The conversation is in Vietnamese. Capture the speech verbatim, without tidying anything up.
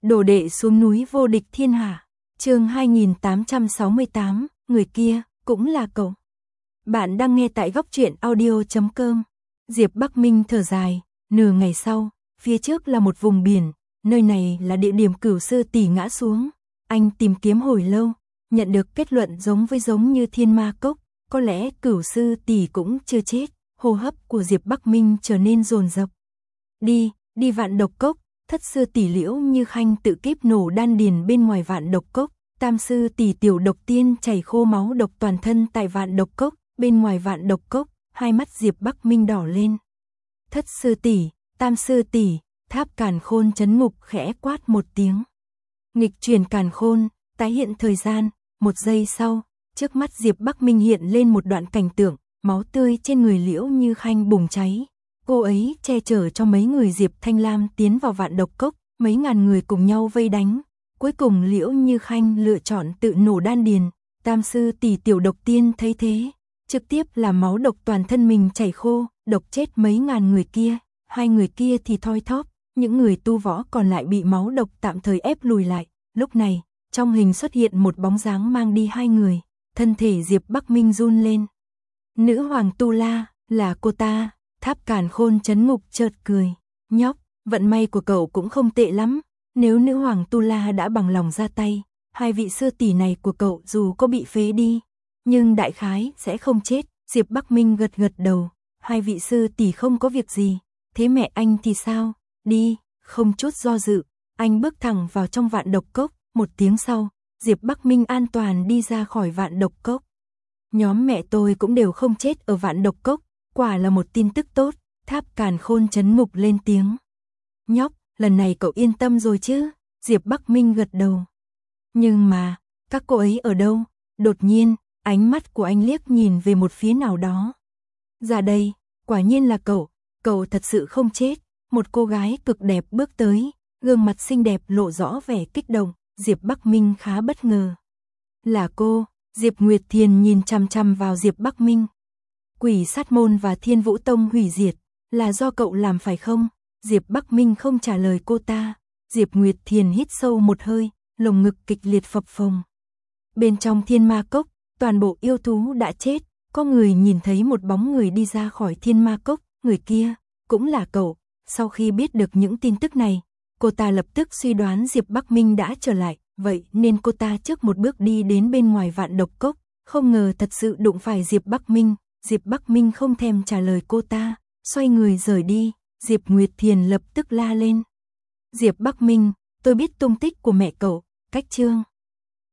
Đồ đệ xuống núi vô địch thiên hạ. Chương hai nghìn tám trăm sáu mươi tám, người kia cũng là cậu. Bạn đang nghe tại góc truyện audio chấm com. Diệp Bắc Minh thở dài, nửa ngày sau, phía trước là một vùng biển, nơi này là địa điểm Cửu sư tỷ ngã xuống. Anh tìm kiếm hồi lâu, nhận được kết luận giống với giống như Thiên Ma Cốc, có lẽ Cửu sư tỷ cũng chưa chết. Hô hấp của Diệp Bắc Minh trở nên dồn dập. Đi, đi Vạn Độc Cốc. Thất sư tỷ Liễu Như Khanh tự kiếp nổ đan điền bên ngoài Vạn Độc Cốc, tam sư tỷ Tiểu Độc Tiên chảy khô máu độc toàn thân tại Vạn Độc Cốc, bên ngoài Vạn Độc Cốc, hai mắt Diệp Bắc Minh đỏ lên. Thất sư tỷ, tam sư tỷ, Tháp Càn Khôn chấn ngục khẽ quát một tiếng. Nghịch chuyển càn khôn, tái hiện thời gian, một giây sau, trước mắt Diệp Bắc Minh hiện lên một đoạn cảnh tượng, máu tươi trên người Liễu Như Khanh bùng cháy. Cô ấy che chở cho mấy người Diệp Thanh Lam tiến vào Vạn Độc Cốc, mấy ngàn người cùng nhau vây đánh. Cuối cùng Liễu Như Khanh lựa chọn tự nổ đan điền, tam sư tỷ Tiểu Độc Tiên thấy thế, trực tiếp là máu độc toàn thân mình chảy khô, độc chết mấy ngàn người kia, hai người kia thì thoi thóp, những người tu võ còn lại bị máu độc tạm thời ép lùi lại. Lúc này, trong hình xuất hiện một bóng dáng mang đi hai người, thân thể Diệp Bắc Minh run lên. Nữ hoàng Tu La, là cô ta. Tháp Càn Khôn chấn ngục chợt cười, nhóc, vận may của cậu cũng không tệ lắm, nếu nữ hoàng Tu La đã bằng lòng ra tay, hai vị sư tỷ này của cậu dù có bị phế đi, nhưng đại khái sẽ không chết. Diệp Bắc Minh gật gật đầu, hai vị sư tỷ không có việc gì, thế mẹ anh thì sao? Đi, không chút do dự, anh bước thẳng vào trong Vạn Độc Cốc, một tiếng sau, Diệp Bắc Minh an toàn đi ra khỏi Vạn Độc Cốc. Nhóm mẹ tôi cũng đều không chết ở Vạn Độc Cốc. Quả là một tin tức tốt. Tháp Càn Khôn chấn ngục lên tiếng. Nhóc, lần này cậu yên tâm rồi chứ? Diệp Bắc Minh gật đầu. Nhưng mà, các cô ấy ở đâu? Đột nhiên, ánh mắt của anh liếc nhìn về một phía nào đó. Ra đây, quả nhiên là cậu, cậu thật sự không chết. Một cô gái cực đẹp bước tới, gương mặt xinh đẹp lộ rõ vẻ kích động. Diệp Bắc Minh khá bất ngờ. Là cô. Diệp Nguyệt Thiền nhìn chằm chằm vào Diệp Bắc Minh. Quỷ Sát Môn và Thiên Vũ Tông hủy diệt, là do cậu làm phải không? Diệp Bắc Minh không trả lời cô ta. Diệp Nguyệt Thiền hít sâu một hơi, lồng ngực kịch liệt phập phồng. Bên trong Thiên Ma Cốc, toàn bộ yêu thú đã chết, có người nhìn thấy một bóng người đi ra khỏi Thiên Ma Cốc, người kia cũng là cậu. Sau khi biết được những tin tức này, cô ta lập tức suy đoán Diệp Bắc Minh đã trở lại, vậy nên cô ta trước một bước đi đến bên ngoài Vạn Độc Cốc, không ngờ thật sự đụng phải Diệp Bắc Minh. Diệp Bắc Minh không thèm trả lời cô ta, xoay người rời đi. Diệp Nguyệt Thiền lập tức la lên. Diệp Bắc Minh, tôi biết tung tích của mẹ cậu, cách chương.